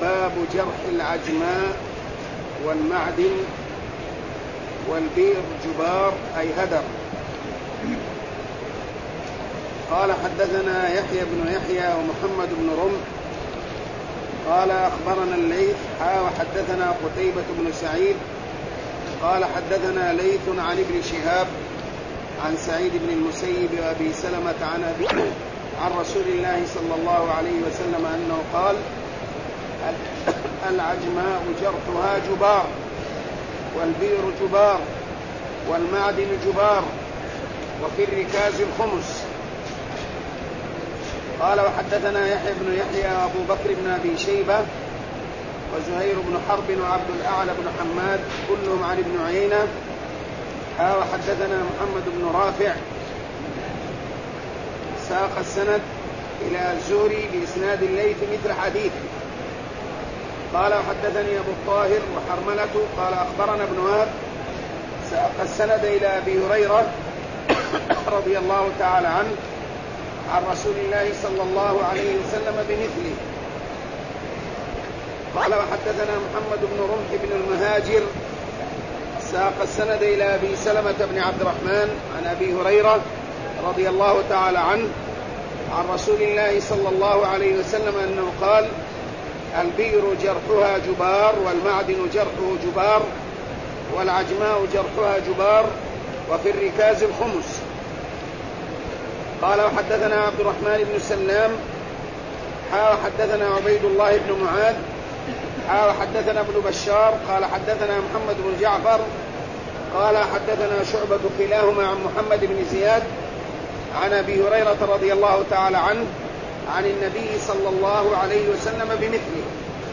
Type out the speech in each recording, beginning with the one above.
باب جرح العجماء والمعدن والبئر جبار أي هدر. قال حدثنا يحيى بن يحيى ومحمد بن رمح قال أخبرنا الليث وحدثنا قتيبة بن سعيد قال حدثنا ليث عن ابن شهاب عن سعيد بن المسيب وأبي سلمة عن رسول الله صلى الله عليه وسلم أنه قال: العجماء جرحها جبار، والبئر جبار، والمعدن جبار، وفي الركاز الخمس. قال وحدثنا يحيى بن يحيى وأبو بكر بن أبي شيبة وزهير بن حرب وعبد الأعلى بن حماد كلهم عن ابن عيينة. وحدثنا محمد بن رافع ساق السند إلى الزهري بإسناد الليث مثل حديثه. قال وحدثني أبو الطاهر وحرملة قال أخبرنا ابن وهب ساق السند إلى أبي هريرة رضي الله تعالى عنه عن رسول الله صلى الله عليه وسلم بمثله. قال وحدثنا محمد بن رمح بن المهاجر ساق السند إلى أبي سلمة بن عبد الرحمن عن أبي هريرة رضي الله تعالى عنه عن رسول الله صلى الله عليه وسلم أنه قال: البئر جرحها جبار، والمعدن جرحه جبار، والعجماء جرحها جبار، وفي الركاز الخمس. قال وحدثنا عبد الرحمن بن سلام حدثنا عبيد الله بن معاذ حدثنا ابن بشار قال حدثنا محمد بن جعفر قال حدثنا شعبة كلاهما عن محمد بن زياد عن أبي هريرة رضي الله تعالى عنه عن النبي صلى الله عليه وسلم بمثله.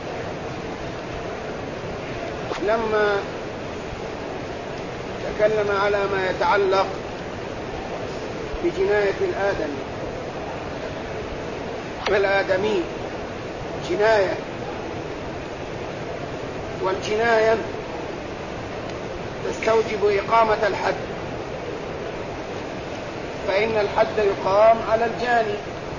لما تكلم على ما يتعلق بجناية الآدمي جناية، والجناية تستوجب إقامة الحد، فإن الحد يقام على الجاني.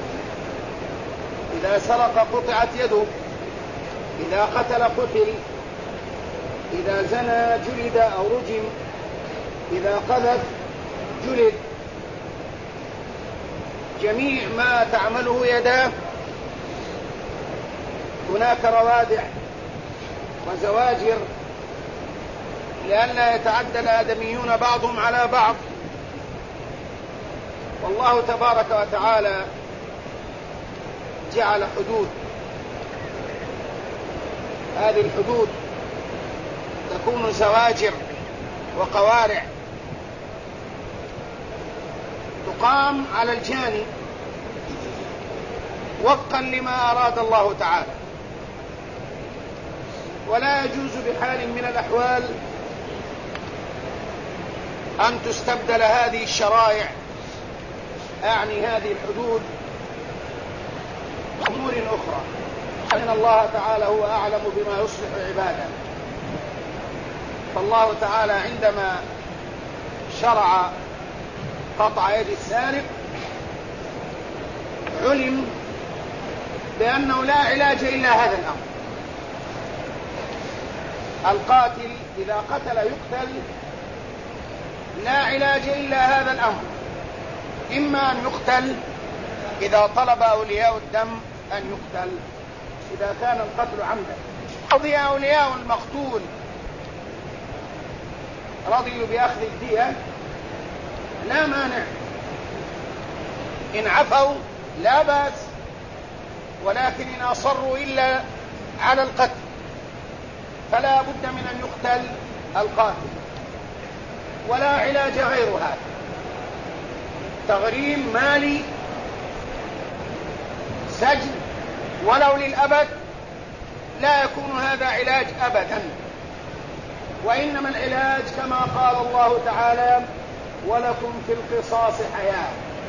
إذا سرق قطعت يده، إذا قتل قتل، إذا زنى جلد أو رجم، إذا قذف جلد. جميع ما تعمله يداه هناك روادع وزواجر لئلا يتعدى الآدميون بعضهم على بعض. والله تبارك وتعالى جعل حدود، هذه الحدود تكون زواجر وقوارع تقام على الجاني وفقا لما أراد الله تعالى. ولا يجوز بحال من الأحوال أن تستبدل هذه الشرائع، أعني هذه الحدود، أمور أخرى، لأن الله تعالى هو أعلم بما يصلح عباده. فالله تعالى عندما شرع قطع يد السارق علم بأنه لا علاج إلا هذا الأمر. القاتل إذا قتل يقتل، لا علاج إلا هذا الأمر، إما أن يقتل إذا طلب أولياء الدم أن يقتل إذا كان القتل عمدا، رضي أولياء المقتول رضيوا بأخذ الدية لا مانع، إن عفوا لا بأس، ولكن إن أصروا إلا على القتل فلا بد من أن يقتل القاتل، ولا علاج غير هذا. تغريم مالي، سجن ولو للأبد، لا يكون هذا علاج أبدا. وإنما العلاج كما قال الله تعالى: ولكم في القصاص حياة،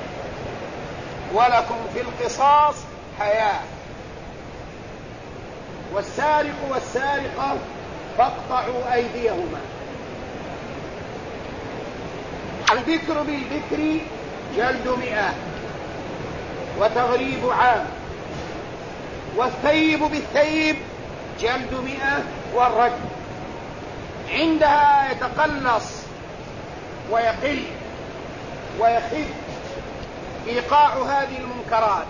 ولكم في القصاص حياة. والسارق والسارقة فاقطعوا أيديهما. البكر بالبكر جلد 100 وتغريب عام، والثيب بالثيب جلد 100 والرجم. عندها يتقلص ويقل ويخف إيقاع هذه المنكرات.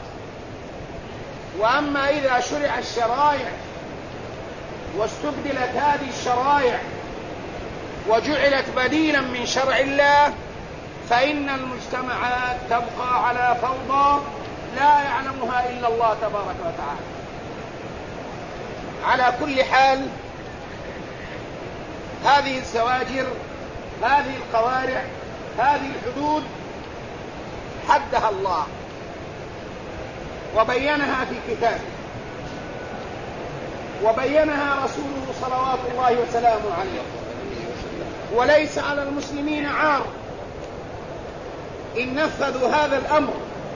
وأما إذا شرع الشرائع واستبدلت هذه الشرائع وجعلت بديلا من شرع الله فإن المجتمعات تبقى على فوضى لا يعلمها إلا الله تبارك وتعالى. على كل حال، هذه الزواجر، هذه القوارع، هذه الحدود حدها الله وبينها في كتابه، وبينها رسوله صلوات الله وسلامه عليه. وليس على المسلمين عار إن نفذوا هذا الأمر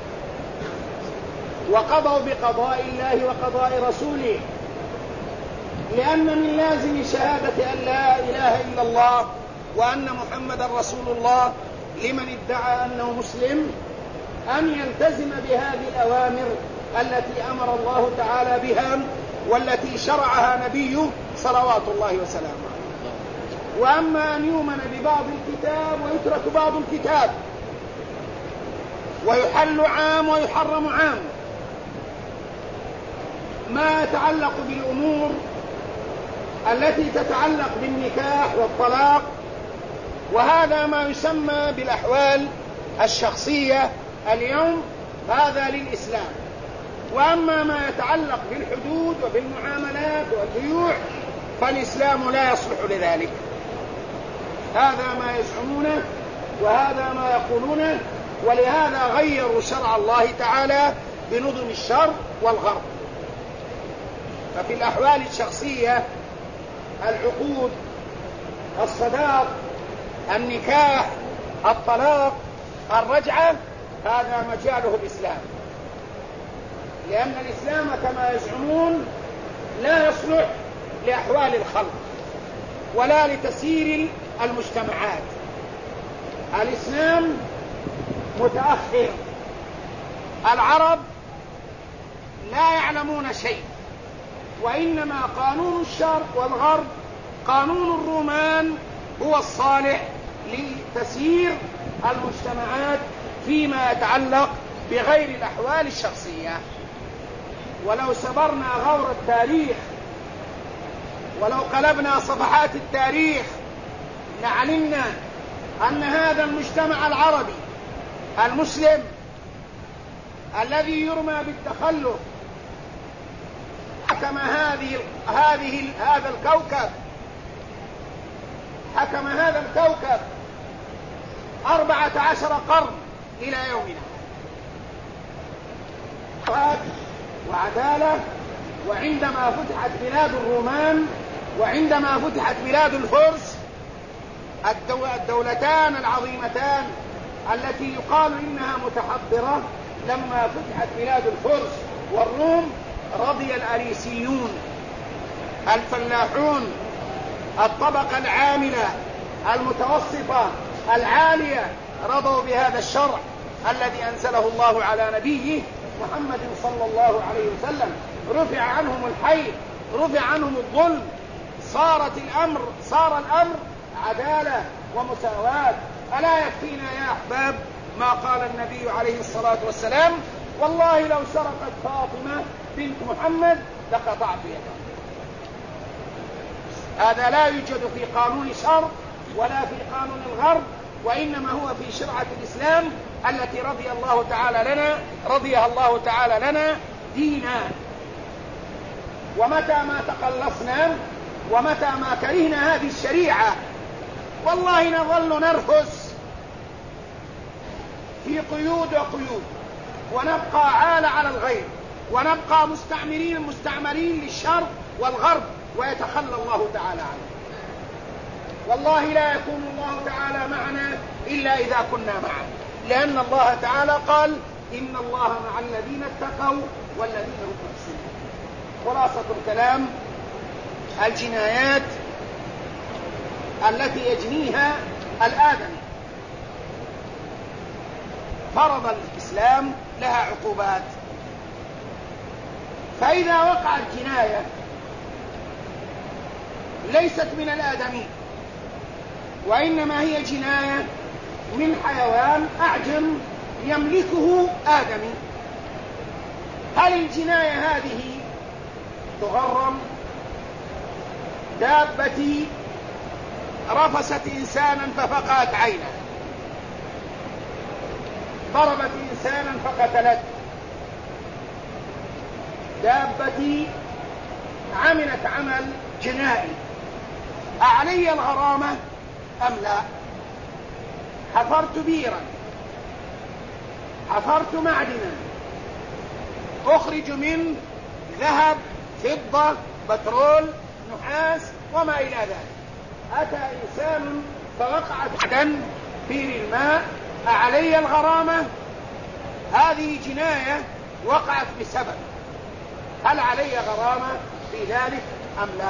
وقضوا بقضاء الله وقضاء رسوله، لأن من لازم شهادة أن لا إله إلا الله وأن محمدا رسول الله لمن ادعى أنه مسلم أن يلتزم بهذه الأوامر التي أمر الله تعالى بها والتي شرعها نبيه صلوات الله وسلامه عليه. وأما أن يؤمن ببعض الكتاب ويترك بعض الكتاب ويحل عام ويحرم عام، ما يتعلق بالأمور التي تتعلق بالنكاح والطلاق، وهذا ما يسمى بالأحوال الشخصية اليوم، هذا للإسلام. وأما ما يتعلق بالحدود وبالمعاملات والبيوع فالإسلام لا يصلح لذلك. هذا ما يزعمونه وهذا ما يقولونه، ولهذا غيروا شرع الله تعالى بنظم الشرق والغرب. ففي الأحوال الشخصية العقود، الصداق، النكاح، الطلاق، الرجعة، هذا مجاله الإسلام، لأن الإسلام كما يزعمون لا يصلح لأحوال الخلق ولا لتسيير المجتمعات. الإسلام متأخر، العرب لا يعلمون شيء، وإنما قانون الشرق والغرب، قانون الرومان هو الصالح لتسيير المجتمعات فيما يتعلق بغير الأحوال الشخصية. ولو سبرنا غور التاريخ ولو قلبنا صفحات التاريخ لعلمنا أن هذا المجتمع العربي المسلم الذي يرمى بالتخلف حكم هذا الكوكب، حكم هذا الكوكب 14 قرن إلى يومنا، وعدالة. وعندما فتحت بلاد الرومان وعندما فتحت بلاد الفرس، الدولتان العظيمتان التي يقال إنها متحضرة، لما فتحت بلاد الفرس والروم رضي الأريسيون الفلاحون، الطبقة العاملة المتوسطة العالية، رضوا بهذا الشرع الذي أنزله الله على نبيه محمد صلى الله عليه وسلم. رفع عنهم الحيض، رفع عنهم الظلم، صار الأمر عدالة ومساواة. ألا يكفينا يا أحباب ما قال النبي عليه الصلاة والسلام: والله لو سرقت فاطمة بنت محمد لقطعت يدها. هذا لا يوجد في قانون الشرق ولا في قانون الغرب، وإنما هو في شرعة الإسلام التي رضيها الله تعالى لنا دينا. ومتى ما تقلصنا ومتى ما كرهنا هذه الشريعة والله نظل نرفس في قيود وقيود، ونبقى عالة على الغير، ونبقى مستعمرين للشرق والغرب، ويتخلى الله تعالى عنه. والله لا يكون الله تعالى معنا إلا إذا كنا معه، لأن الله تعالى قال: إن الله مع الذين اتقوا والذين هم محسنون. خلاصة الكلام: الجنايات التي يجنيها الآدمي فرض الإسلام لها عقوبات. فإذا وقعت جناية ليست من الآدمي، وإنما هي جناية من حيوان أعجم يملكه آدمي. هل الجناية هذه تغرم؟ دابتي رفست إنسانا ففقأت عينه، ضربت إنسانا فقتلته، دابتي عملت عمل جنائي، أعلي الغرامة أم لا؟ حفرت بيرا، حفرت معدنا، أخرج منه ذهب، فضة، بترول، نحاس وما إلى ذلك. أتى إنسان فوقعت عدن في الماء، أعلي الغرامة؟ هذه جناية وقعت بسبب، هل علي غرامة في ذلك أم لا؟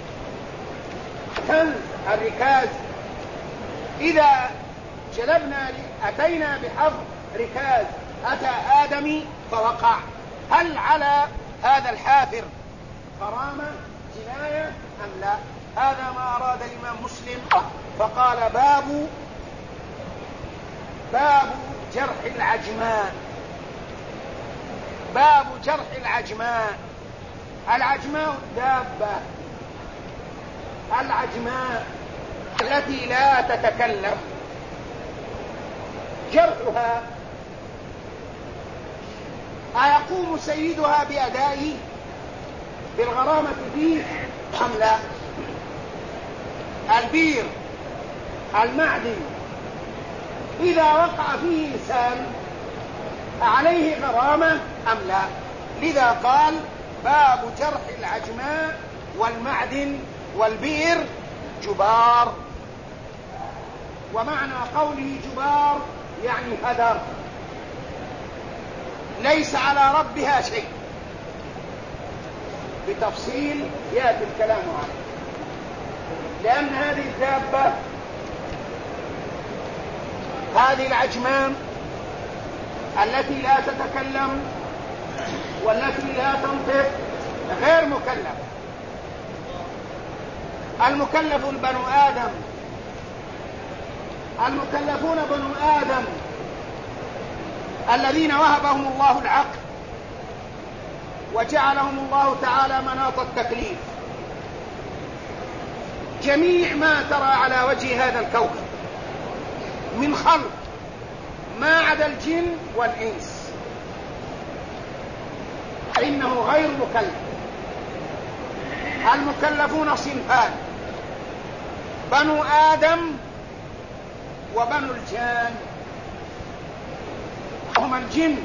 كنز الركاز، إذا جلبنا أتينا بحفر ركاز، أتى آدمي فوقع، هل على هذا الحافر غرامة جناية أم لا؟ هذا ما أراد الإمام مسلم، فقال باب جرح العجماء. باب جرح العجماء. العجماء الدابة، العجماء التي لا تتكلم، جرحها أيقوم سيدها بأدائه بالغرامة فيه أم لا؟ البير، المعدن، إذا وقع فيه إنسان عليه غرامة أم لا؟ لذا قال باب جرح العجماء والمعدن والبئر جبار. ومعنى قوله جبار يعني هدر، ليس على ربها شيء، بتفصيل يأتي الكلام عنه. لأن هذه الدابة، هذه العجمان التي لا تتكلم والتي لا تنطق غير مكلف. المكلف بنو آدم، المكلفون بنو آدم الذين وهبهم الله العقل وجعلهم الله تعالى مناط التكليف. جميع ما ترى على وجه هذا الكوكب من خلق ما عدا الجن والإنس فإنه غير مكلف. المكلفون صنفان: بنو آدم وبنو الجان. هم الجن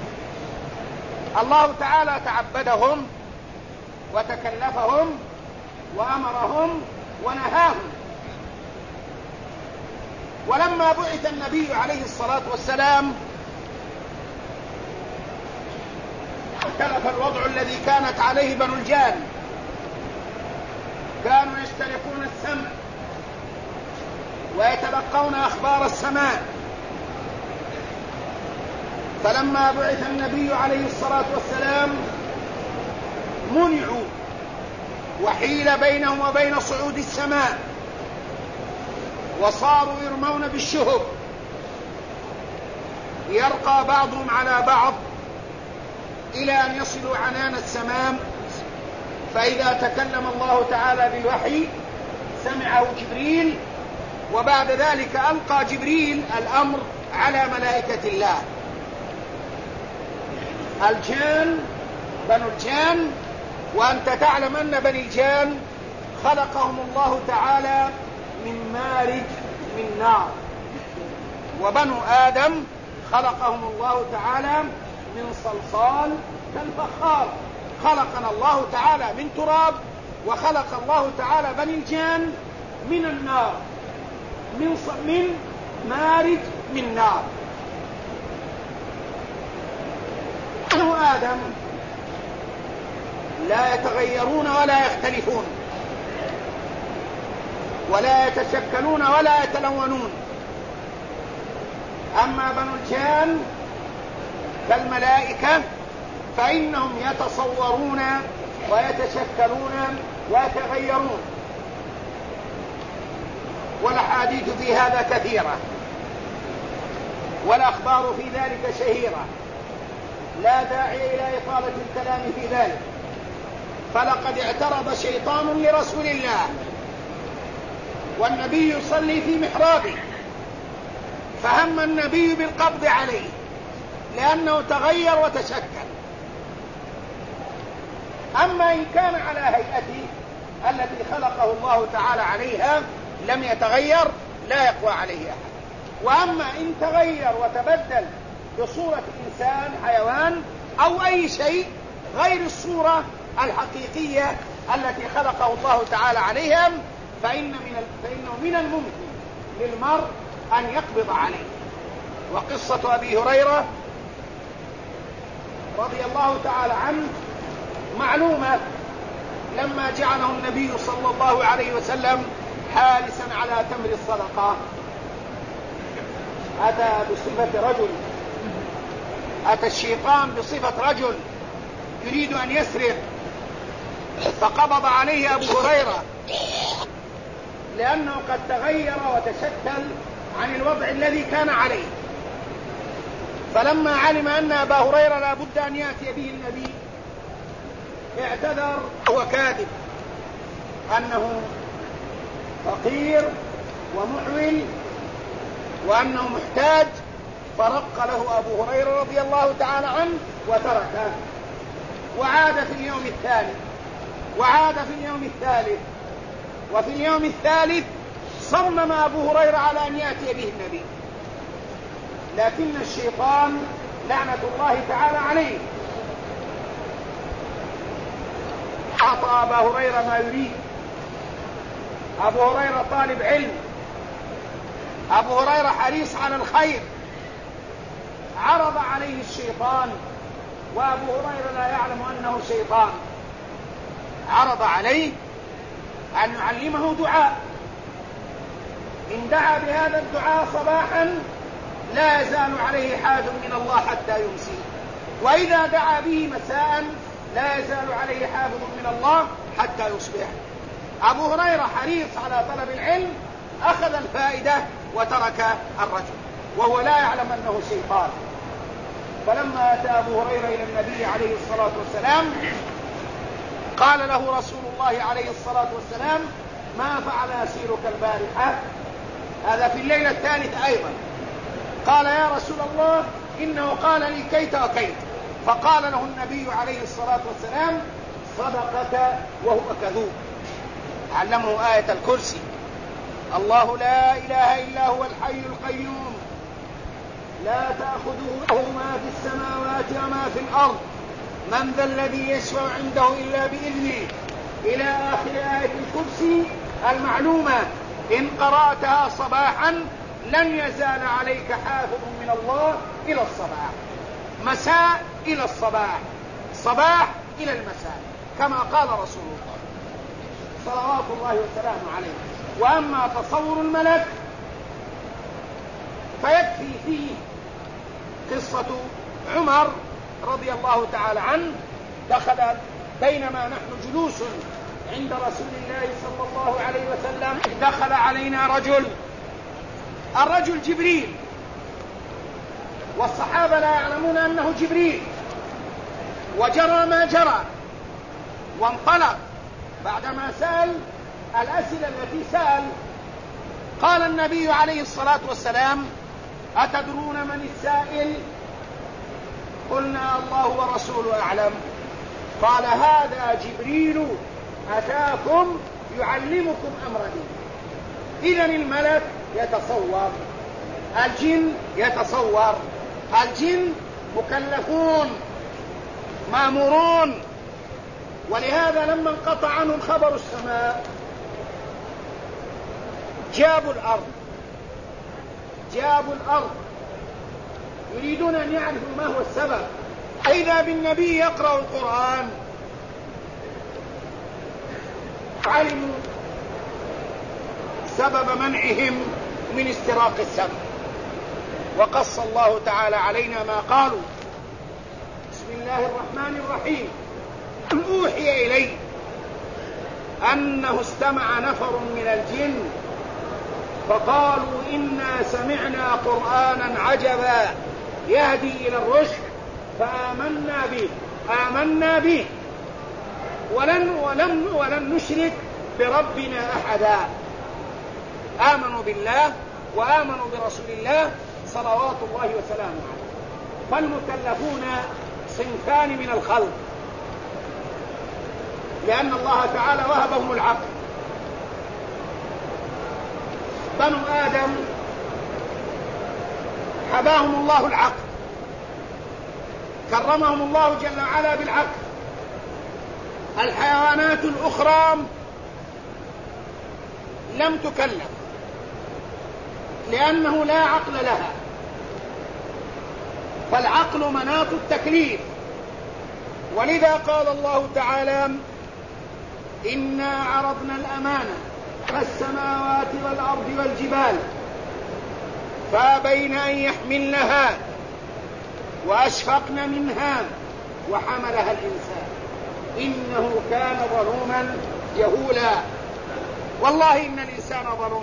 الله تعالى تعبدهم وتكلفهم وأمرهم ونهاهم. ولما بعث النبي عليه الصلاة والسلام اختلف الوضع الذي كانت عليه بنو الجان، كانوا يسترقون السمع ويتلقون أخبار السماء. فلما بعث النبي عليه الصلاة والسلام منعوا وحيل بينهم وبين صعود السماء، وصاروا يرمون بالشهب، يرقى بعضهم على بعض إلى أن يصلوا عنان السماء، فإذا تكلم الله تعالى بالوحي سمعه جبريل، وبعد ذلك ألقى جبريل الأمر على ملائكة الله. الجان بنو الجان، وأنت تعلم أن بني الجان خلقهم الله تعالى من مارج من نار، وبنو آدم خلقهم الله تعالى من صلصال كالفخار. خلقنا الله تعالى من تراب، وخلق الله تعالى بني الجان من النار، من مارج من نار. بنو آدم لا يتغيرون ولا يختلفون ولا يتشكلون ولا يتلونون. أما بنو الجان كالملائكة فإنهم يتصورون ويتشكلون ويتغيرون. والأحاديث في هذا كثيرة والأخبار في ذلك شهيرة، لا داعي إلى إطالة الكلام في ذلك. فلقد اعترض شيطان لرسول الله والنبي يصلي في محرابه، فهم النبي بالقبض عليه لأنه تغير وتشكل. أما إن كان على هيئته التي خلقه الله تعالى عليها لم يتغير لا يقوى عليه أحد. وأما إن تغير وتبدل بصورة إنسان، حيوان، أو أي شيء غير الصورة الحقيقية التي خلقه الله تعالى عليها فإنه من الممكن للمرء أن يقبض عليه. وقصة أبي هريرة رضي الله تعالى عنه معلومة، لما جعله النبي صلى الله عليه وسلم حارسا على تمر الصدقة أتى الشيطان بصفة رجل يريد أن يسرق، فقبض عليه أبو هريرة لأنه قد تغير وتشكل عن الوضع الذي كان عليه. فلما علم أن أبا هريرة لا بد أن يأتي به النبي اعتذر وهو كاذب أنه فقير ومحول وأنه محتاج، فرق له أبو هريرة رضي الله تعالى عنه وتركه، وعاد في اليوم الثاني، وعاد في اليوم الثالث، وفي اليوم الثالث صمم أبو هريرة على أن يأتي به النبي، لكن الشيطان لعنة الله تعالى عليه أعطى أبا هريرة ما يريد. أبو هريرة طالب علم، أبو هريرة حريص على الخير، عرض عليه الشيطان وأبو هريرة لا يعلم أنه شيطان، عرض عليه أن يعلمه دعاء، إن دعا بهذا الدعاء صباحا لا يزال عليه حاج من الله حتى يمسي، وإذا دعا به مساء لا يزال عليه حافظ من الله حتى يصبح. أبو هريرة حريص على طلب العلم، أخذ الفائدة وترك الرجل وهو لا يعلم أنه شيطان. فلما أتى أبو هريرة إلى النبي عليه الصلاة والسلام قال له رسول الله عليه الصلاة والسلام: ما فعل أسيرك البارحة؟ هذا في الليلة الثالثة أيضا. قال: يا رسول الله إنه قال لي كيت وكيت. فقال له النبي عليه الصلاة والسلام: صدقك وهو كذوب. علمه آية الكرسي: الله لا إله إلا هو الحي القيوم لا تأخذه ما في السماوات وما في الأرض من ذا الذي يشفع عنده إلا بإذنه، إلى آخر آية الكرسي المعلومة. إن قرأتها صباحا لن يزال عليك حافظ من الله إلى الصباح، مساء إلى الصباح، صباح إلى المساء، كما قال رسول الله صلوات الله وسلامه عليه. وأما تصور الملك فيكفي فيه قصة عمر رضي الله تعالى عنه. دخل بينما نحن جلوس عند رسول الله صلى الله عليه وسلم دخل علينا رجل، الرجل جبريل، والصحابة لا يعلمون أنه جبريل، وجرى ما جرى وانطلق. بعدما سأل الأسئلة التي سأل قال النبي عليه الصلاة والسلام: أتدرون من السائل؟ قلنا: الله ورسوله أعلم. قال: هذا جبريل أتاكم يعلمكم أمر دين. إذن الملك يتصور، الجن يتصور، الجن مكلفون مأمورون. ولهذا لما انقطع عنهم خبر السماء جابوا الأرض يريدون أن يعرفوا ما هو السبب. إذا بالنبي يقرأ القرآن علموا سبب منعهم من استراق السمع. وقص الله تعالى علينا ما قالوا: بسم الله الرحمن الرحيم، أوحي إلي أنه استمع نفر من الجن فقالوا إنا سمعنا قرآنا عجبا يهدي إلى الرشد آمنا به ولن نشرك بربنا أحدا. آمنوا بالله وآمنوا برسول الله صلوات الله وسلامه عليه. فالمكلفون صنفان من الخلق، لأن الله تعالى وهبهم العقل. بنو آدم حباهم الله العقل، كرمهم الله جل وعلا بالعقل. الحيوانات الأخرى لم تكلف لأنه لا عقل لها، فالعقل مناط التكليف. ولذا قال الله تعالى: إنا عرضنا الأمانة على السماوات والأرض والجبال فأبين أن يحملنها وأشفقن منها وحملها الإنسان إنه كان ظلوما جهولا. والله إن الإنسان ظلوم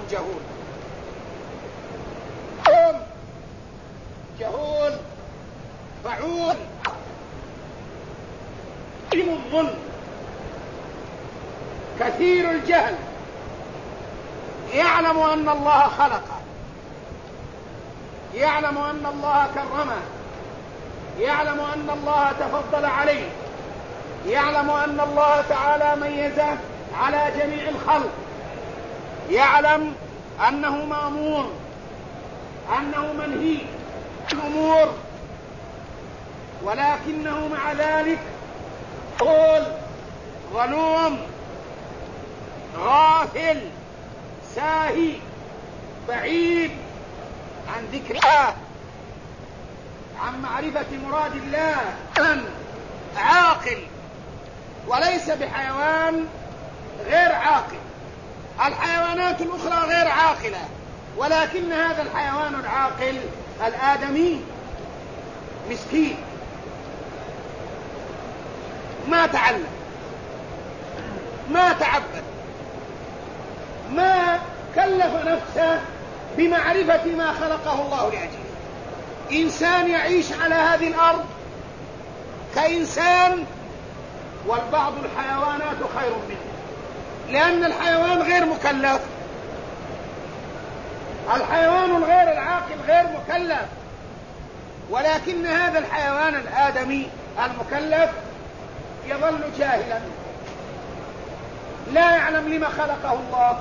جهول فعول علم الظلم كثير الجهل، يعلم أن الله خلقه، يعلم أن الله كرمه، يعلم أن الله تفضل عليه، يعلم أن الله تعالى ميزه على جميع الخلق، يعلم أنه مأمور، أنه منهي الأمور، ولكنه مع ذلك ظلوم غافل ساهي بعيد عن ذكر الله، عن معرفة مراد الله، عاقل وليس بحيوان غير عاقل. الحيوانات الأخرى غير عاقلة، ولكن هذا الحيوان العاقل الآدمي مسكين، ما تعلم، ما تعبد، ما كلف نفسه بمعرفة ما خلقه الله لأجله. إنسان يعيش على هذه الأرض كإنسان، والبعض الحيوانات خير منه، لأن الحيوان غير مكلف، الحيوان الغير العاقل غير مكلف، ولكن هذا الحيوان الآدمي المكلف يظل جاهلا، لا يعلم لما خلقه الله،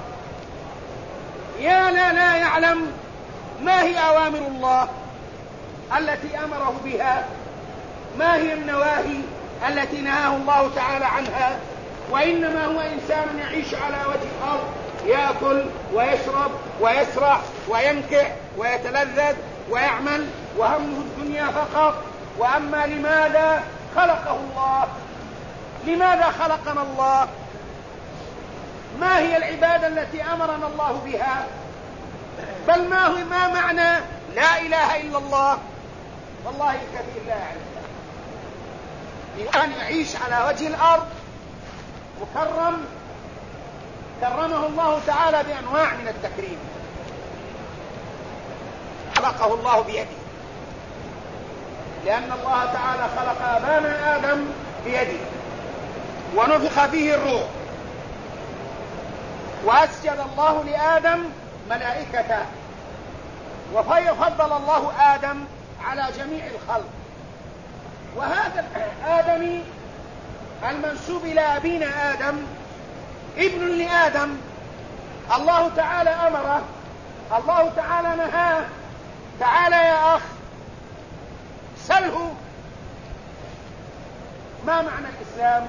لا يعلم ما هي أوامر الله التي أمره بها، ما هي النواهي التي نهاه الله تعالى عنها، وإنما هو إنسان يعيش على وجه الأرض، يأكل ويشرب ويسرح وينكح ويتلذذ ويعمل، وهمه الدنيا فقط. وأما لماذا خلقه الله؟ لماذا خلقنا الله؟ ما هي العبادة التي أمرنا الله بها؟ بل ما معنى لا إله إلا الله؟ والله الكثير لا يعلم. لأن يعيش على وجه الأرض مكرم، كرمه الله تعالى بأنواع من التكريم، خلقه الله بيده، لأن الله تعالى خلق أبانا آدم بيده ونفخ فيه الروح، وأسجد الله لآدم ملائكته، وفضل الله آدم على جميع الخلق. وهذا الآدمي المنسوب إلى أبينا آدم ابن لآدم، الله تعالى أمره، الله تعالى نهاه: تعال يا أخ سله ما معنى الإسلام،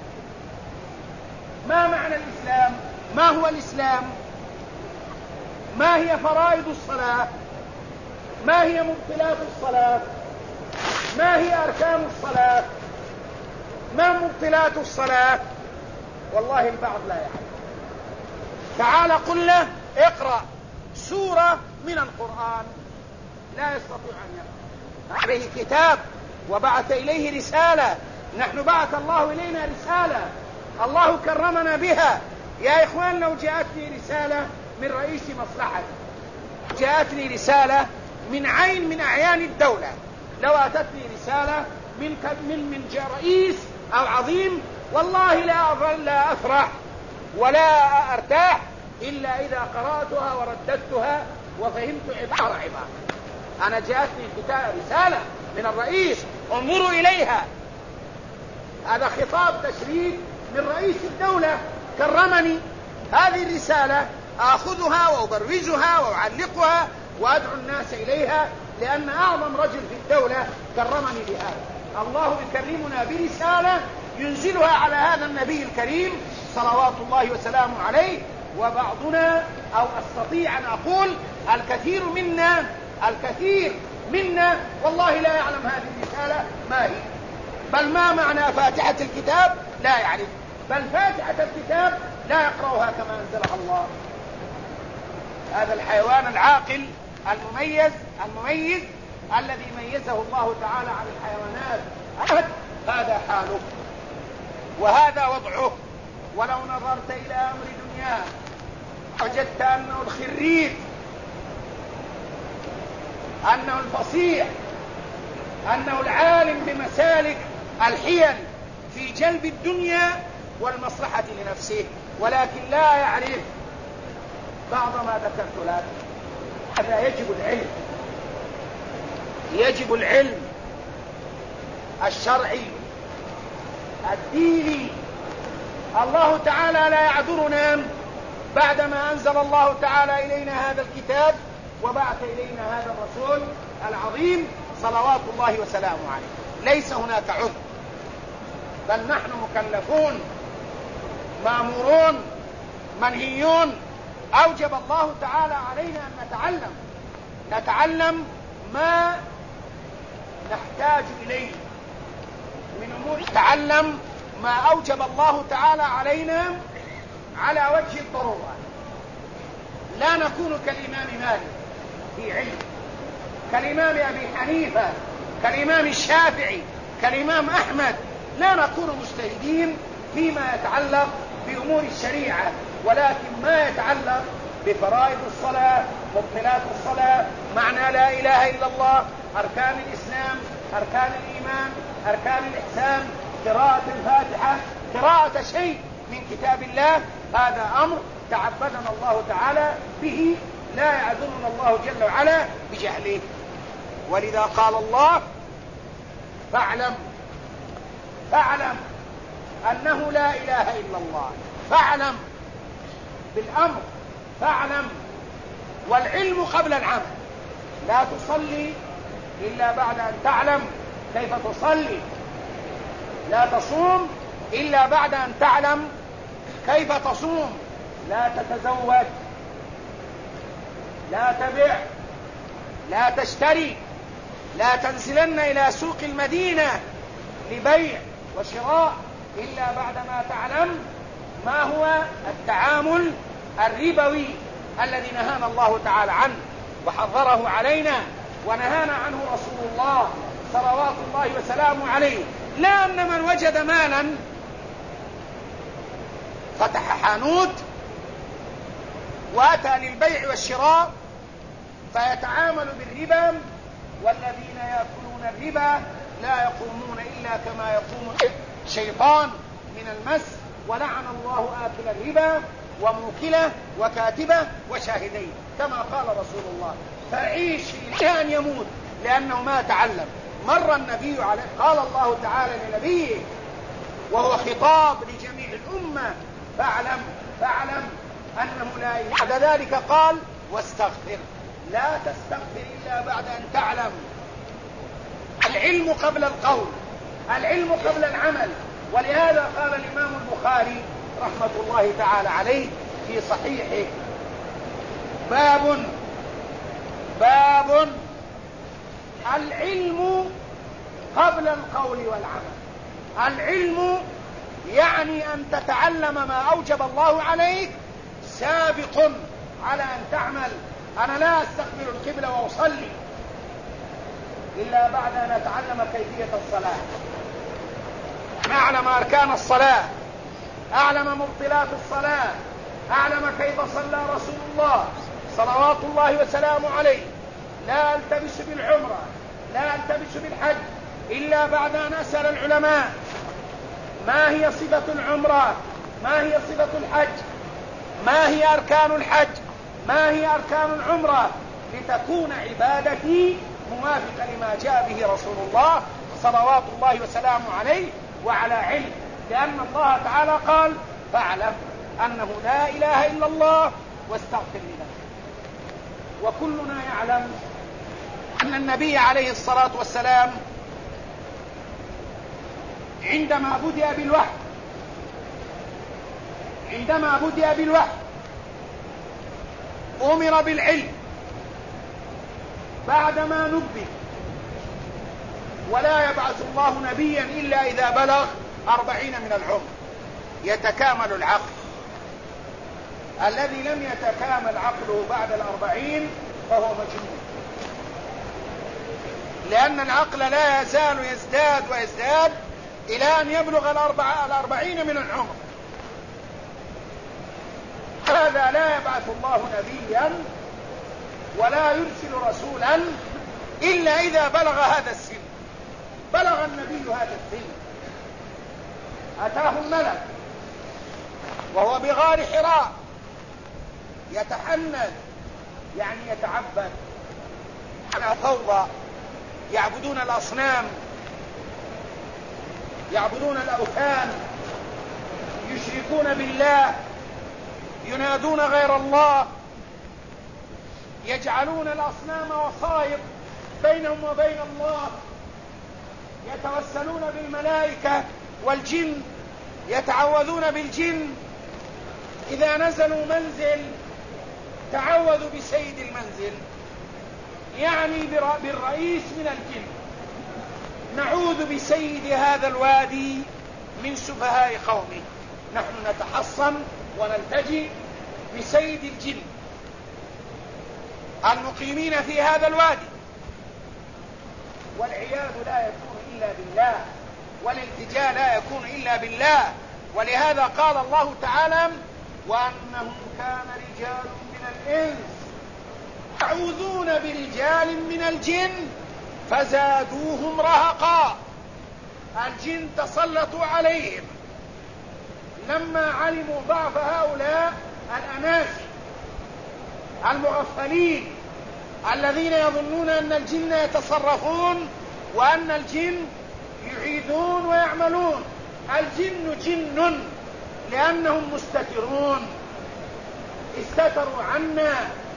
ما معنى الإسلام، ما هو الإسلام، ما هي فرائض الصلاة، ما هي مبطلات الصلاة، ما هي أركان الصلاة، ما مبطلات الصلاة. والله البعض لا يعلم. تعال قل له اقرأ سورة من القرآن، لا يستطيع أن يقرأ. عليه كتاب وبعث إليه رسالة، نحن بعث الله إلينا رسالة، الله كرمنا بها. يا إخوان، لو جاءتني رسالة من رئيس مصلحة جاءتني رسالة من عين من أعيان الدولة، لو أتتني رسالة من رئيس أو عظيم، والله لا أفرح ولا أرتاح إلا إذا قرأتها ورددتها وفهمت عبارة. أنا جاءتني رسالة من الرئيس، انظروا إليها، هذا خطاب تشريف من رئيس الدولة كرمني. هذه الرسالة آخذها وأبرزها وأعلقها وأدعو الناس إليها، لأن أعظم رجل في الدولة كرمني بهذا. الله يكرمنا برسالة ينزلها على هذا النبي الكريم صلوات الله وسلامه عليه. وبعضنا، أو أستطيع أن أقول الكثير منا والله لا يعلم هذه الرسالة ما هي، بل ما معنى فاتحة الكتاب لا يعرف، بل فاتحة الكتاب لا يقرأها كما أنزلها الله. هذا الحيوان العاقل المميز الذي ميزه الله تعالى عن الحيوانات، هذا حاله وهذا وضعه. ولو نظرت إلى أمر دنياه وجدت أنه الخريج، أنه الفصيح، أنه العالم بمسالك الحيل في جلب الدنيا والمصلحة لنفسه، ولكن لا يعرف بعض ما ذكرت لك. هذا يجب العلم الشرعي الديني. الله تعالى لا يعذرنا بعدما أنزل الله تعالى إلينا هذا الكتاب وبعث إلينا هذا الرسول العظيم صلوات الله وسلامه عليه. ليس هناك عذر، بل نحن مكلفون مأمورون منهيون. أوجب الله تعالى علينا أن نتعلم ما نحتاج إليه من أمور، نتعلم ما أوجب الله تعالى علينا على وجه الضرورة. لا نكون كالإمام مالك في علم، كالإمام أبي حنيفة، كالإمام الشافعي، كالإمام أحمد. لا نكون مجتهدين فيما يتعلق بأمور الشريعة، ولكن ما يتعلق بفرائض الصلاة، مبطلات الصلاة، معنى لا إله إلا الله، أركان الإسلام، أركان الإيمان، أركان الإحسان، قراءة الفاتحة، قراءة شيء من كتاب الله، هذا أمر تعبدنا الله تعالى به، لا يعذرنا الله جل وعلا بجهله. ولذا قال الله: فاعلم أنه لا إله إلا الله. فاعلم بالأمر، فاعلم، والعلم قبل العمل. لا تصلي إلا بعد أن تعلم كيف تصلي، لا تصوم إلا بعد أن تعلم كيف تصوم، لا تتزوج، لا تبيع، لا تشتري، لا تنزلن إلى سوق المدينة لبيع وشراء إلا بعدما تعلم ما هو التعامل الربوي الذي نهانا الله تعالى عنه وحذره علينا ونهانا عنه رسول الله صلوات الله وسلامه عليه. لا أن من وجد مالا فتح حانوت وأتى للبيع والشراء فيتعامل بالربا، والذين يأكلون الربا لا يقومون إلا كما يقوم الشيطان من المس، ولعن الله آكل الربا وموكله وكاتبه وشاهديه، كما قال رسول الله. فعيش إلى أن يموت لأنه ما تعلم. مر النبي عليه، قال الله تعالى لنبيه وهو خطاب لجميع الأمة: فاعلم أنه لا إله. بعد ذلك قال: واستغفر. لا تستغفر إلا بعد أن تعلم. العلم قبل القول، العلم قبل العمل. ولهذا قال الإمام البخاري رحمة الله تعالى عليه في صحيحه: باب العلم قبل القول والعمل. العلم يعني أن تتعلم ما أوجب الله عليك سابق على أن تعمل. أنا لا أستقبل القبلة وأصلي إلا بعد أن أتعلم كيفية الصلاة، أعلم أركان الصلاة، أعلم مبطلات الصلاة، أعلم كيف صلى رسول الله صلوات الله وسلامه عليه لا التبس بالعمرة لا التبس بالحج إلا بعد أن أسأل العلماء ما هي صفة العمرة، ما هي صفة الحج، ما هي أركان الحج، ما هي أركان العمرة، لتكون عبادتي موافقة لما جاء به رسول الله صلوات الله وسلامه عليه وعلى علم. لأن الله تعالى قال فاعلم أنه لا إله إلا الله واستغفر لنفسك. وكلنا يعلم أن النبي عليه الصلاة والسلام عندما بدأ بالوحي أمر بالعلم بعدما نبه، ولا يبعث الله نبيا إلا إذا بلغ 40 من العمر يتكامل العقل. الذي لم يتكامل عقله بعد 40 فهو مجنون، لأن العقل لا يزال يزداد ويزداد إلى أن يبلغ 40 من العمر. هذا لا يبعث الله نبيا ولا يرسل رسولا إلا إذا بلغ هذا السن. بلغ النبي هذا السن، أتاه الملك وهو بغار حراء يتحنن، يعني يتعبد على فوضى، يعبدون الأصنام، يعبدون الأوثان، يشركون بالله، ينادون غير الله، يجعلون الأصنام وصائب بينهم وبين الله، يتوسلون بالملائكة والجن، يتعوذون بالجن، إذا نزلوا منزل تعوذوا بسيد المنزل، يعني بالرئيس من الجن. نعوذ بسيد هذا الوادي من سفهاء قومه. نحن نتحصن ونلتجئ بسيد الجن المقيمين في هذا الوادي، والعياذ لا يكون إلا بالله، والالتجاء لا يكون إلا بالله. ولهذا قال الله تعالى وأنه كان رجال من الإنس يعوذون برجال من الجن فزادوهم رهقا. الجن تسلطوا عليهم لما علموا ضعف هؤلاء الأناس المغفلين الذين يظنون أن الجن يتصرفون وأن الجن يعيدون ويعملون. الجن جن لأنهم مستترون، استتروا عنا،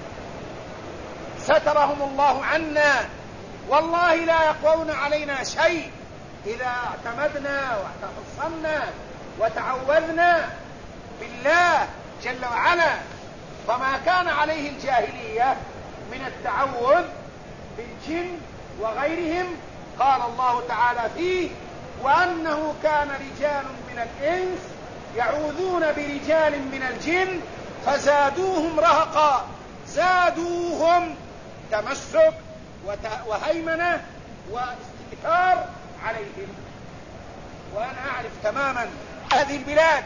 سترهم الله عنا. والله لا يقوون علينا شيء إذا اعتمدنا واحتصمنا وتعوذنا بالله جل وعلا. فما كان عليه الجاهلية من التعوذ بالجن وغيرهم قال الله تعالى فيه وأنه كان رجال من الإنس يعوذون برجال من الجن فزادوهم رهقا. زادوهم تمسك وهيمنة واستكثار عليهم. وأنا أعرف تماما هذه البلاد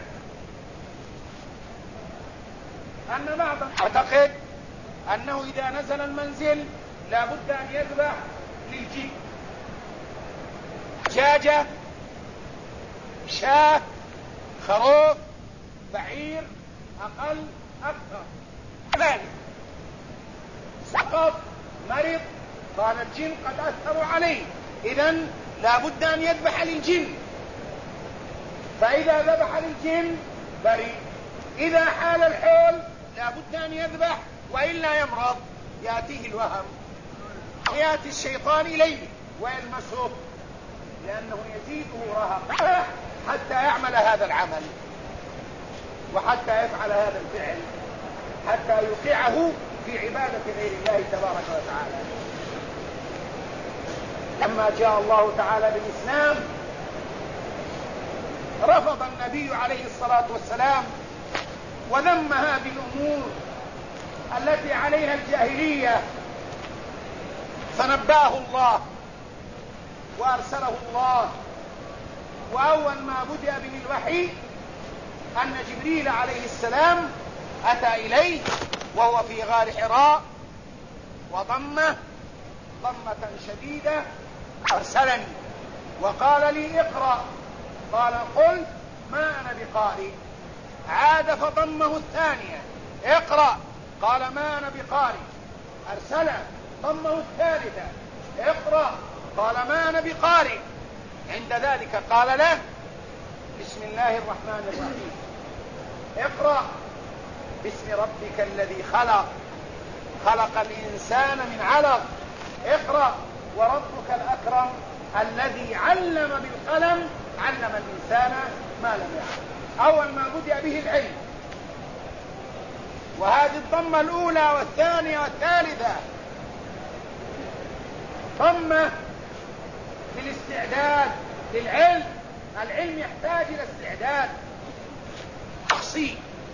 أن بعضهم يعتقد أنه إذا نزل المنزل لا بد أن يذبح للجن دجاجة، شاة، خروف، بعير، أقل أكثر. ذلك سقط مرض قال الجن قد أثروا عليه، إذن لا بد أن يذبح للجن. فإذا ذبح للجن بريء. إذا حال الحول لا بد أن يذبح وإلا يمرض، يأتيه الوهم، يأتي الشيطان إليه ويلمسه لأنه يزيده رهقا حتى يعمل هذا العمل وحتى يفعل هذا الفعل حتى يوقعه في عبادة غير الله تبارك وتعالى. لما جاء الله تعالى بالإسلام رفض النبي عليه الصلاة والسلام وذم هذه الأمور التي عليها الجاهلية، فنبأه الله وأرسله الله. وأول ما بدأ به الوحي أن جبريل عليه السلام أتى إليه وهو في غار حراء وضمه ضمة شديدة أرسلني وقال لي اقرأ، قال قلت ما أنا بقارئ، عاد فضمه الثانية اقرأ، قال ما أنا بقارئ، أرسله ضمه الثالثة اقرأ، قال ما أنا بقارئ. عند ذلك قال له بسم الله الرحمن الرحيم، اقرأ باسم ربك الذي خلق، خلق الإنسان من علق، اقرأ وربك الأكرم الذي علم بالقلم، علم الإنسان ما لم يعلم. أول ما بدأ به العلم، وهذه الضمة الأولى والثانية والثالثة ضمة للاستعداد للعلم. العلم يحتاج إلى استعداد شخصي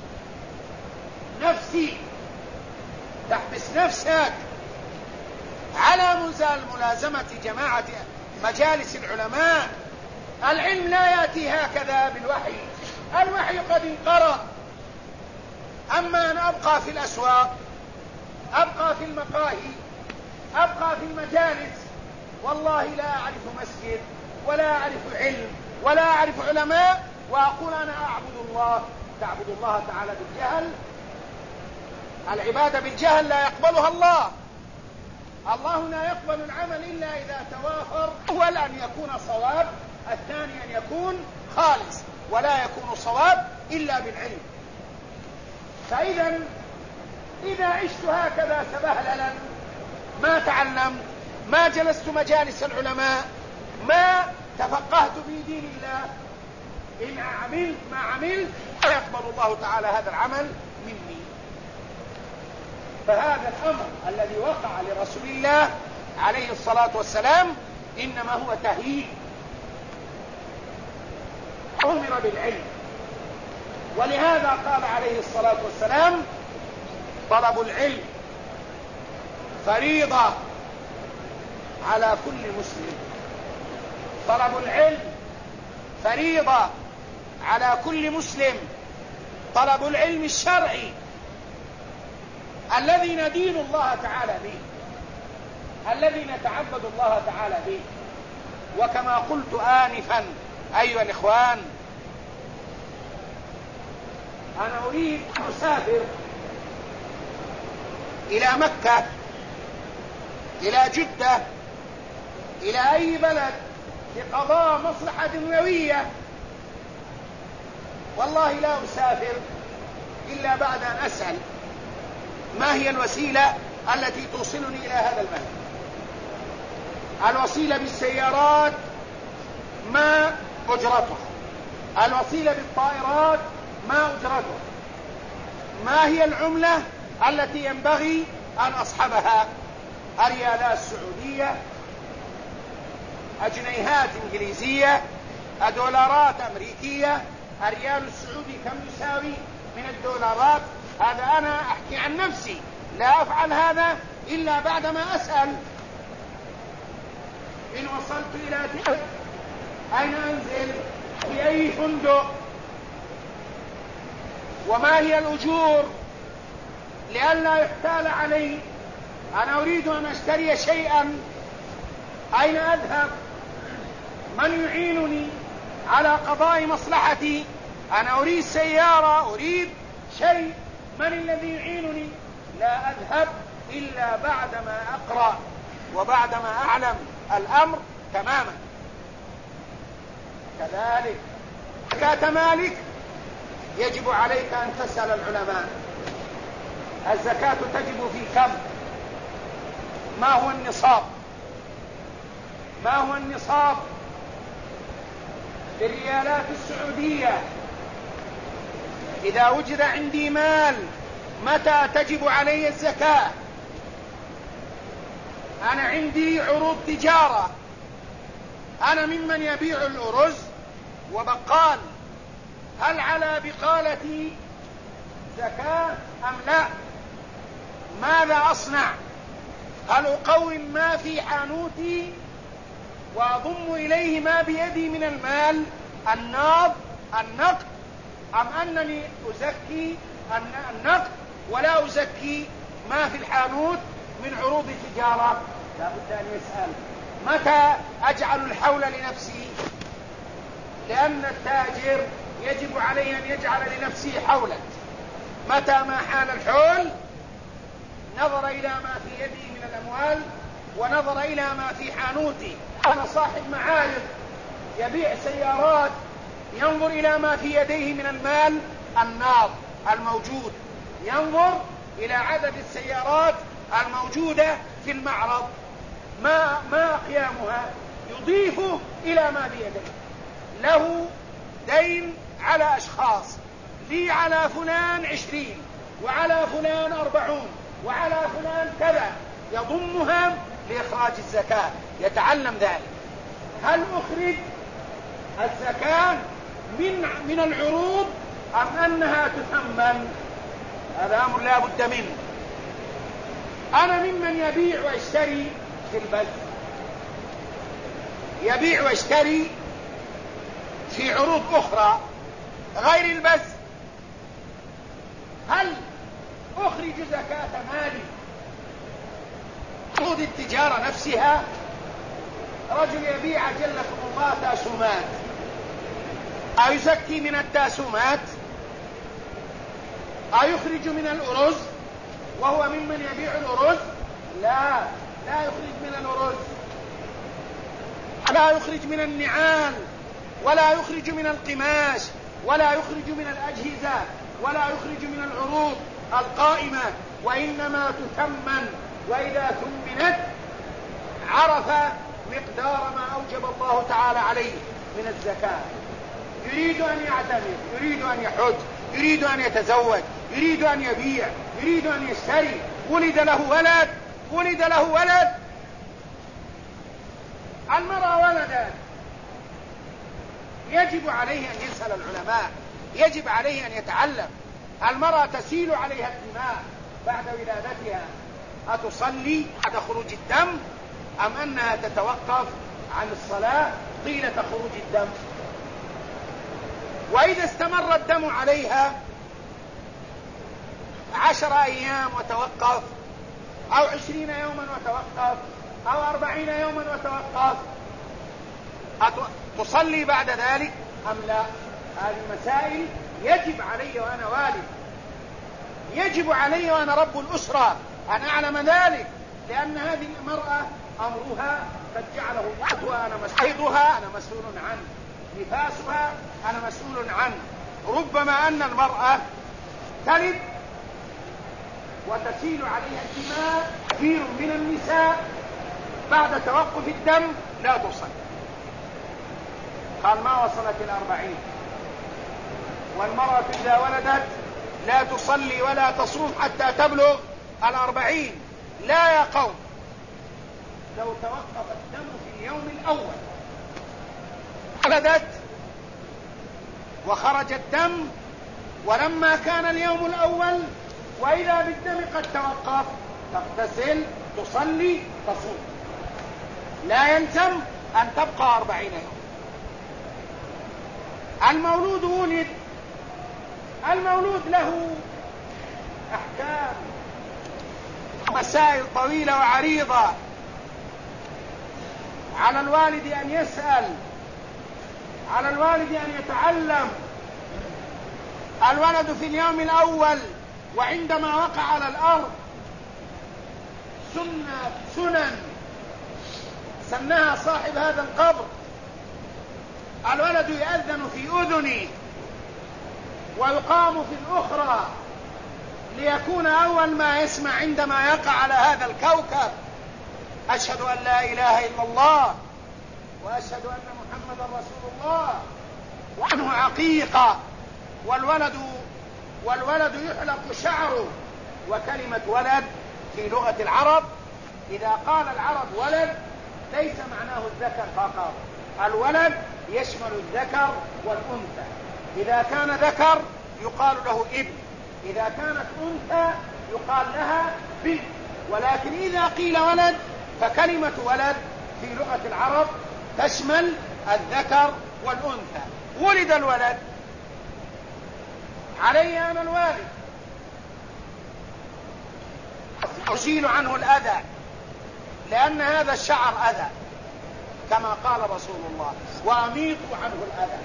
نفسي، تحبس نفسك على ملازمة جماعة مجالس العلماء. العلم لا يأتي هكذا بالوحي، الوحي قد انقرأ. أما أن أبقى في الأسواق، أبقى في المقاهي، أبقى في المجالس، والله لا أعرف مسجد ولا أعرف علم ولا أعرف علماء، وأقول أنا أعبد الله، تعبد الله تعالى بالجهل. العبادة بالجهل لا يقبلها الله. الله لا يقبل العمل إلا إذا توافر، أول أن يكون صواب، الثاني أن يكون خالص، ولا يكون صواب إلا بالعلم. فإذا إذا عشت هكذا سبهللا، ما تعلمت، ما جلست مجالس العلماء، ما تفقهت في دين الله، إن عملت ما عملت لا يقبل الله تعالى هذا العمل مني. فهذا الأمر الذي وقع لرسول الله عليه الصلاة والسلام إنما هو تهيئ، أمر بالعلم. ولهذا قال عليه الصلاة والسلام طلب العلم فريضة على كل مسلم. طلب العلم فريضة على كل مسلم. طلب العلم الشرعي الذي ندين الله تعالى به، الذي نتعبد الله تعالى به. وكما قلت آنفا أيها الإخوان، أنا أريد أن أسافر إلى مكة، إلى جدة، إلى أي بلد لقضاء مصلحة دنيوية، والله لا أسافر إلا بعد أن أسأل ما هي الوسيلة التي توصلني إلى هذا البلد. الوسيلة بالسيارات ما أجرتها، الوسيلة بالطائرات ما أجرتها، ما هي العملة التي ينبغي أن أصحبها؟ الريالات السعودية، الجنيهات إنجليزية، الدولارات أمريكية، الريال السعودي كم يساوي من الدولارات. هذا أنا أحكي عن نفسي، لا أفعل هذا إلا بعدما أسأل. إن وصلت إلى أين أنزل، في أي فندق، وما هي الأجور، لئلا يحتال علي. أنا أريد أن أشتري شيئا، أين أذهب؟ من يعينني على قضاء مصلحتي؟ أنا أريد سيارة، أريد شيء، من الذي يعينني؟ لا أذهب إلا بعدما أقرأ وبعدما أعلم الأمر تماما. كذلك زكاة مالك يجب عليك أن تسأل العلماء. الزكاة تجب في كم؟ ما هو النصاب؟ ما هو النصاب بالريالات السعودية؟ إذا وجد عندي مال متى تجب علي الزكاة؟ أنا عندي عروض تجارة، أنا ممن يبيع الأرز وبقال، هل على بقالتي زكاة أم لا؟ ماذا أصنع؟ هل أقوم ما في حانوتي وأضم إليه ما بيدي من المال النقد، أم أنني أزكي النقد ولا أزكي ما في الحانوت من عروض التجارة، لا بد أن يسأل متى أجعل الحول لنفسي؟ لأن التاجر يجب عليه أن يجعل لنفسه حولا. متى ما حان الحول نظر إلى ما في يده من الأموال ونظر إلى ما في حانوته. أنا صاحب معارض يبيع سيارات، ينظر إلى ما في يديه من المال الناض الموجود، ينظر إلى عدد السيارات الموجودة في المعرض، ما قيامها، يضيفه إلى ما بيده. له دين على أشخاص، لي على فلان 20 وعلى فلان 40 وعلى فلان كذا، يضمها لإخراج الزكاة، يتعلم ذلك. هل أخرج الزكاة من العروض أم أنها تثمن؟ هذا أمر لا بد منه. أنا ممن يبيع ويشتري في البلد، يبيع ويشتري في عروض أخرى غير البث. هل أخرج زكاة مالي عروض التجارة نفسها؟ رجل يبيع جلكم الله تاسومات، أيزكي من التاسومات؟ أيخرج من الأرز وهو ممن يبيع الأرز؟ لا يخرج من الأرز، لا يخرج من النعال، ولا يخرج من القماش، ولا يخرج من الأجهزة، ولا يخرج من العروض القائمة، وإنما تثمن. وإذا ثمنت عرف مقدار ما أوجب الله تعالى عليه من الزكاة. يريد أن يعتمر، يريد أن يحج، يريد أن يتزوج، يريد أن يبيع، يريد أن يشتري، ولد له ولد، المرأة ولدت، يجب عليه أن يسأل العلماء، يجب عليه أن يتعلم. المرأة تسيل عليها الدماء بعد ولادتها، أتصلي بعد خروج الدم أم أنها تتوقف عن الصلاة طيلة خروج الدم؟ وإذا استمر الدم عليها 10 أيام وتوقف، أو 20 يوما وتوقف، أو 40 يوما وتوقف، تصلي بعد ذلك أم لا؟ هذه المسائل يجب علي وأنا والد، يجب علي وأنا رب الأسرة أن أعلم ذلك، لأن هذه المرأة أمرها قد جعله وقتها أنا حيضها أنا مسؤول عنه، نفاسها أنا مسؤول عنه. ربما أن المرأة تلد وتسيل عليها الدماء، كثير من النساء بعد توقف الدم لا تصل، قال ما وصلت 40. والمرأة إذا ولدت لا تصلي ولا تصوم حتى تبلغ 40. لا يا قوم، لو توقف الدم في اليوم الأول، ولدت وخرج الدم ولما كان اليوم الأول وإذا بالدم قد توقف، تغتسل، تصلي، تصوم، لا يلزم أن تبقى 40 يوم. المولود ولد، المولود له أحكام، مسائل طويلة وعريضة، على الوالد أن يسأل، على الوالد أن يتعلم. الولد في اليوم الأول وعندما وقع على الأرض سنن سنها صاحب هذا القبر. الولد يؤذن في أذنه ويقام في الأخرى ليكون أول ما يسمع عندما يقع على هذا الكوكب أشهد أن لا إله إلا الله وأشهد أن محمدا رسول الله، وعنه عقيقة. والولد يحلق شعره. وكلمة ولد في لغة العرب إذا قال العرب ولد ليس معناه الذكر فقط، الولد يشمل الذكر والأنثى. إذا كان ذكر يقال له ابن، إذا كانت أنثى يقال لها بنت. ولكن إذا قيل ولد فكلمة ولد في لغة العرب تشمل الذكر والأنثى. ولد الولد، علي أنا الوالد أزيل عنه الأذى، لأن هذا الشعر أذى كما قال رسول الله: وأميطوا عنه الأذى.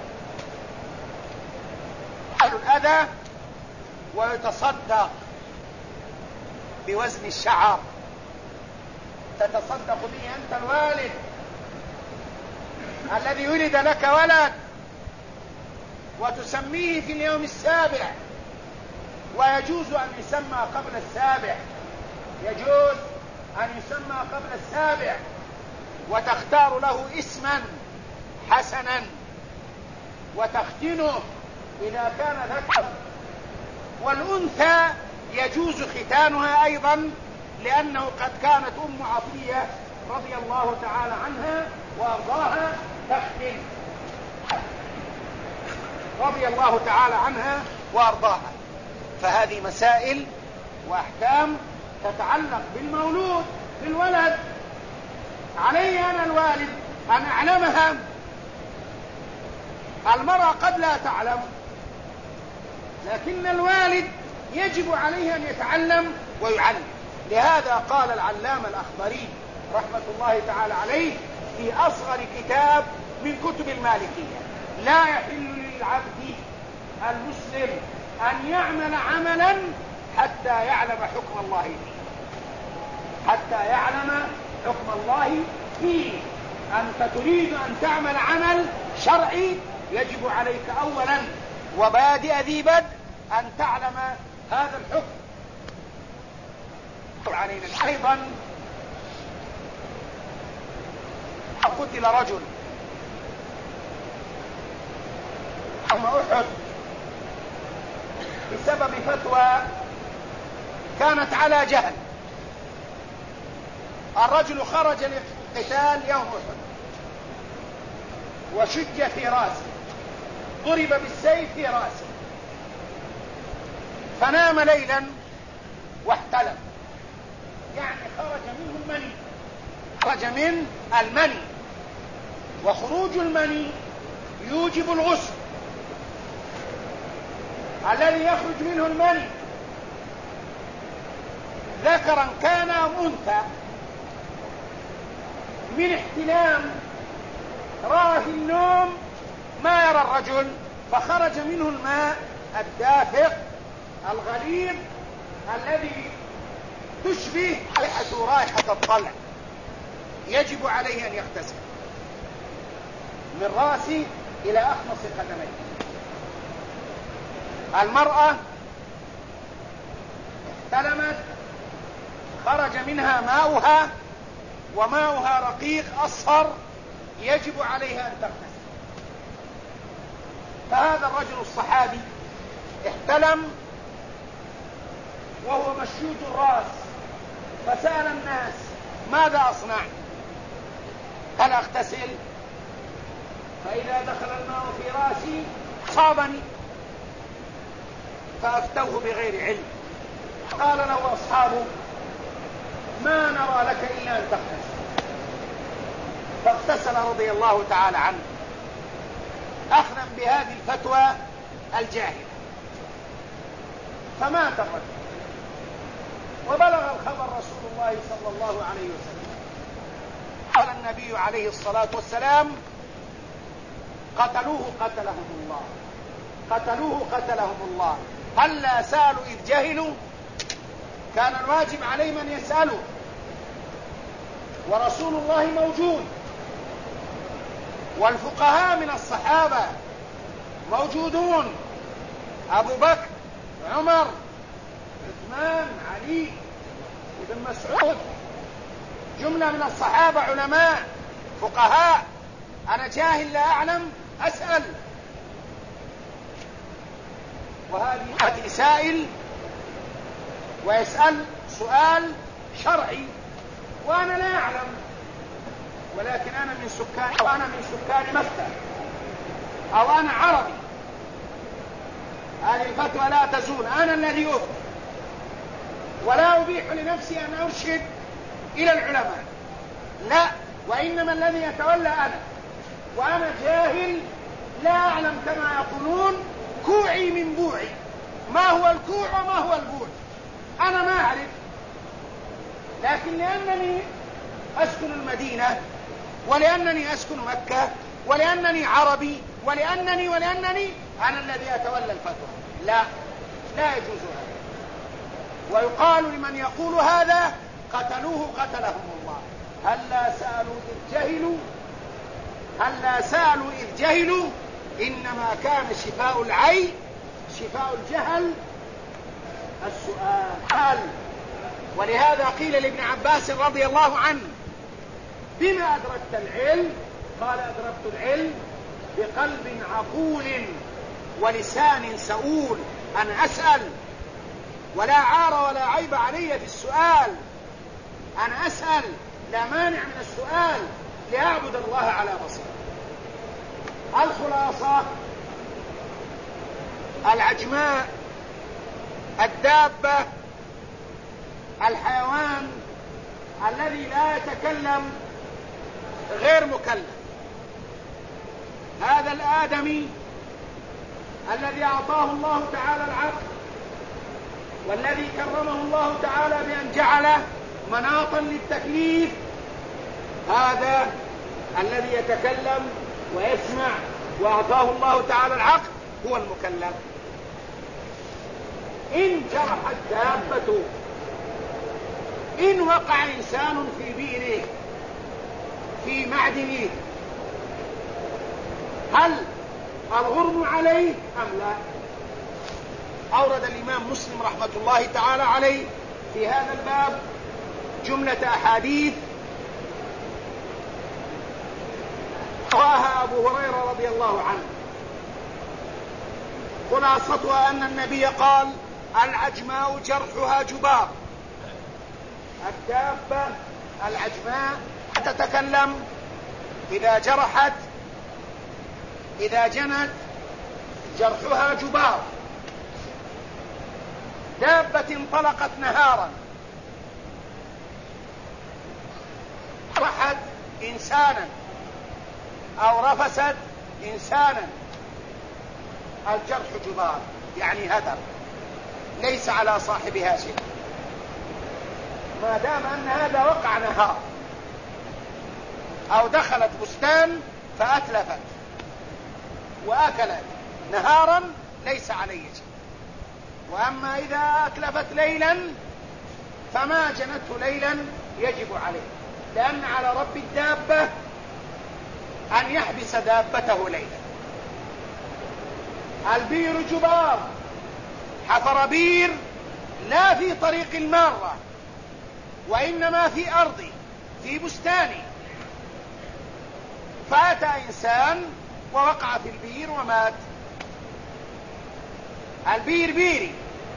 الأذى ويتصدق بوزن الشعر، تتصدق به أنت الوالد الذي ولد لك ولد، وتسميه في اليوم السابع، ويجوز أن يسمى قبل السابع، يجوز أن يسمى قبل السابع، وتختار له اسما حسنا وتختنه إذا كان ذكر. والأنثى يجوز ختانها أيضا، لأنه قد كانت أم عطية رضي الله تعالى عنها وأرضاها تختن، رضي الله تعالى عنها وأرضاها. فهذه مسائل وأحكام تتعلق بالمولود، بالولد. علي أنا الوالد أن أعلمها. المرأة قد لا تعلم، لكن الوالد يجب عليه أن يتعلم ويعلم. لهذا قال العلامة الأخضري رحمة الله تعالى عليه في أصغر كتاب من كتب المالكية: لا يحل للعبد المسلم أن يعمل عملا حتى يعلم حكم الله فيه، حتى يعلم حكم الله فيه. أنت تريد أن تعمل عمل شرعي، يجب عليك أولا وبادئ ذي بدء أن تعلم هذا الحكم. علينا أيضا قتل رجل يوم أحد بسبب فتوى كانت على جهل. الرجل خرج للقتال يوم أحد وشج في رأسه، ضرب بالسيف في رأسه، فنام ليلا واحتلم، يعني خرج منه المني، خرج من المني، وخروج المني يوجب الغسل. الذي يخرج منه المني ذكرا كان أم أنثى من احتلام راه النوم ما يرى الرجل، فخرج منه الماء الدافق الغليظ الذي تشبه رائحة الطلع، يجب عليه أن يغتسل من رأسه إلى أخمص قدميه. المرأة احتلمت، خرج منها ماؤها وماؤها رقيق أصفر، يجب عليها أن تغتسل. فهذا الرجل الصحابي احتلم وهو مشيوط الرأس، فسأل الناس: ماذا أصنع؟ هل أغتسل؟ فإذا دخل الماء في رأسي صابني، فأفتوه بغير علم. قال له أصحابه: ما نرى لك إلا أن تغتسل. فاغتسل رضي الله تعالى عنه، أخذا بهذه الفتوى الجاهلة. فمات الرجل، وبلغ الخبر رسول الله صلى الله عليه وسلم. قال النبي عليه الصلاة والسلام: قتلوه قتلهم الله، قتلوه قتلهم الله. هلا سألوا إذ جهلوا؟ كان الواجب عليهم أن يسألوا، ورسول الله موجود، والفقهاء من الصحابة موجودون: أبو بكر، عمر، عثمان، علي، ابن مسعود، جملة من الصحابة علماء فقهاء. أنا جاهل لا أعلم أسأل. وهذه سائل ويسأل سؤال شرعي وأنا لا أعلم، ولكن أنا من سكان مكة، أو أنا عربي، هذه الفتوى لا تزول، أنا الذي أفتي، ولا أبيح لنفسي أن أرشد إلى العلماء، لا، وإنما الذي يتولى أنا، وأنا جاهل لا أعلم كما يقولون كوعي من بوعي. ما هو الكوع وما هو البوع؟ أنا ما أعرف، لكن لأنني أسكن المدينة، ولأنني أسكن مكة، ولأنني عربي، ولأنني أنا الذي أتولى الفتوى. لا يجوز هذا. ويقال لمن يقول هذا: قتلوه قتلهم الله. هلا سألوا إذ جهلوا إنما كان شفاء العي شفاء الجهل السؤال. ولهذا قيل لابن عباس رضي الله عنه: بما أدركت العلم؟ قال: أدركت العلم بقلب عقول ولسان سؤول. أنا أسأل ولا عار ولا عيب علي في السؤال. أنا أسأل، لا مانع من السؤال، لأعبد الله على بصيرة. الخلاصة: العجماء، الدابة، الحيوان الذي لا يتكلم غير مكلف. هذا الآدمي الذي أعطاه الله تعالى العقل، والذي كرمه الله تعالى بأن جعله مناطا للتكليف، هذا الذي يتكلم ويسمع وأعطاه الله تعالى العقل هو المكلف. إن جرحت دابة، إن وقع إنسان في بئره، في معدنه، هل الغرم عليه أم لا؟ أورد الإمام مسلم رحمة الله تعالى عليه في هذا الباب جملة أحاديث رواها أبو هريرة رضي الله عنه. خلاصتها أن النبي قال: العجماء جرحها جبار. الدابة العجماء تتكلم إذا جرحت، إذا جنت، جرحها جبار. دابة انطلقت نهارا جرحت إنسانا أو رفست إنسانا، الجرح جبار، يعني هدر، ليس على صاحبها شيء، ما دام أن هذا وقع نهار، أو دخلت بستان فأتلفت وأكلت نهارا ليس عليه شيء. وأما إذا أتلفت ليلا فما جنته ليلا يجب عليه، لأن على رب الدابة أن يحبس دابته ليلا. البير جبار، حفر بير لا في طريق المارة، وإنما في أرضه، في بستانه، فأتى إنسان ووقع في البير ومات. البير بيري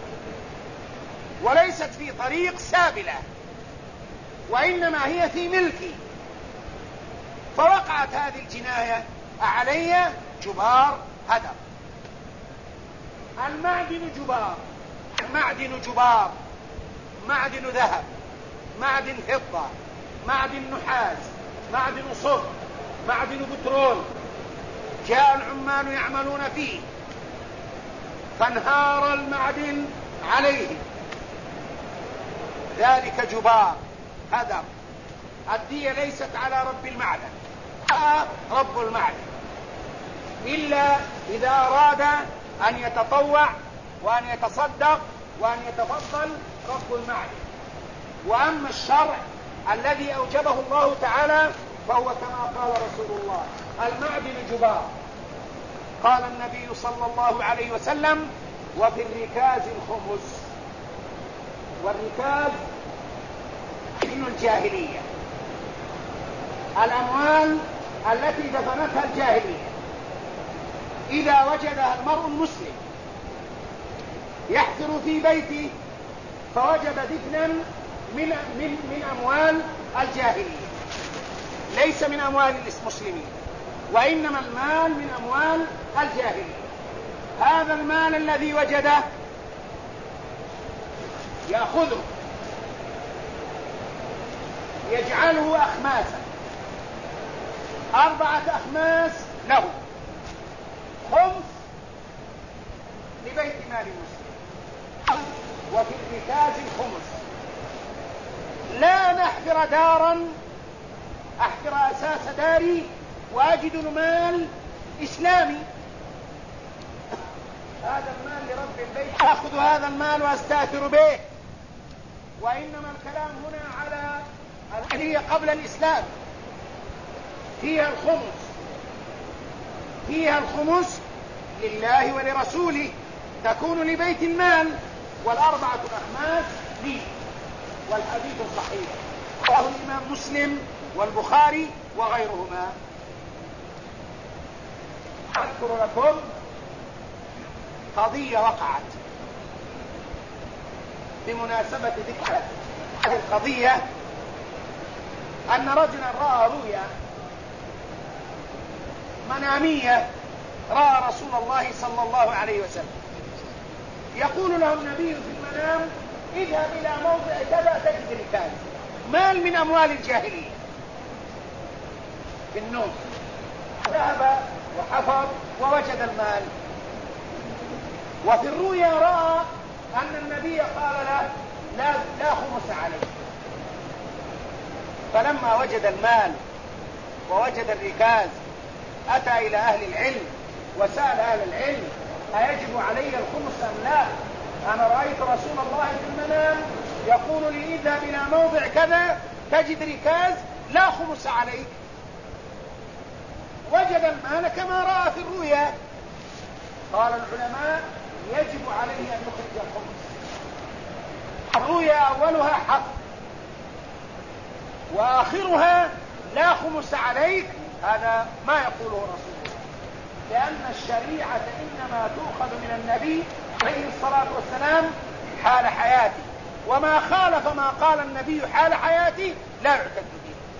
وليست في طريق سابلة، وإنما هي في ملكي، فوقعت هذه الجناية علي جبار هدر. المعدن جبار، معدن جبار، معدن ذهب، معدن فضة، معدن نحاس، معدن صفر، معدن بترول، جاء العمال يعملون فيه فانهار المعدن عليه، ذلك جبار هدر. الدية ليست على رب المعدن، رب المعدن، إلا إذا أراد أن يتطوع وأن يتصدق وأن يتفضل رب المعدن. وأما الشرع الذي أوجبه الله تعالى فهو كما قال رسول الله: المعدن جبار. قال النبي صلى الله عليه وسلم: وفي الركاز الخمس. والركاز من الجاهلية، الأموال التي دفنتها الجاهلية. إذا وجدها المرء المسلم يحفر في بيته فوجد دفنا من أموال الجاهلية، ليس من أموال المسلمين، وإنما المال من أموال الجاهلية. هذا المال الذي وجده يأخذه يجعله أخماسا، 4 أخماس له، خمس لبيت مال المسلم، وفي الركاز الخمس. لا نحفر دارا أحفر أساس داري وأجد المال إسلامي، هذا المال لرب البيت أخذ هذا المال وأستأثر به. وإنما الكلام هنا على الجاهلية قبل الإسلام، فيها الخمس لله ولرسوله، تكون لبيت المال، والأربعة الأخماس لي. والحديث صحيح رواه الإمام مسلم والبخاري وغيرهما. أذكر لكم قضية وقعت بمناسبة ذكر هذه القضية، أن رجلا رأى رؤيا منامية، رأى رسول الله صلى الله عليه وسلم يقول له النبي في المنام: اذهب إلى موضع كذا تجد ركاز، مال من أموال الجاهلية، في النوم. ذهب وحفر ووجد المال. وفي الرؤيا رأى أن النبي قال له: لا خمس عليه. فلما وجد المال ووجد الركاز أتى إلى أهل العلم وسأل أهل العلم: أيجب علي الخمس أم لا؟ أنا رأيت رسول الله في المنام يقول لي: اذهب إلى موضع كذا تجد ركاز، لا خمس عليك. وجد المال كما رأى في الرؤيا. قال العلماء: يجب عليه أن يخرج الخمس. الرؤيا أولها حق وآخرها لا خمس عليك، هذا ما يقوله رسول الله، لأن الشريعة إنما تؤخذ من النبي عليه الصلاة والسلام حال حياته، وما خالف ما قال النبي حال حياته لا يعتد به.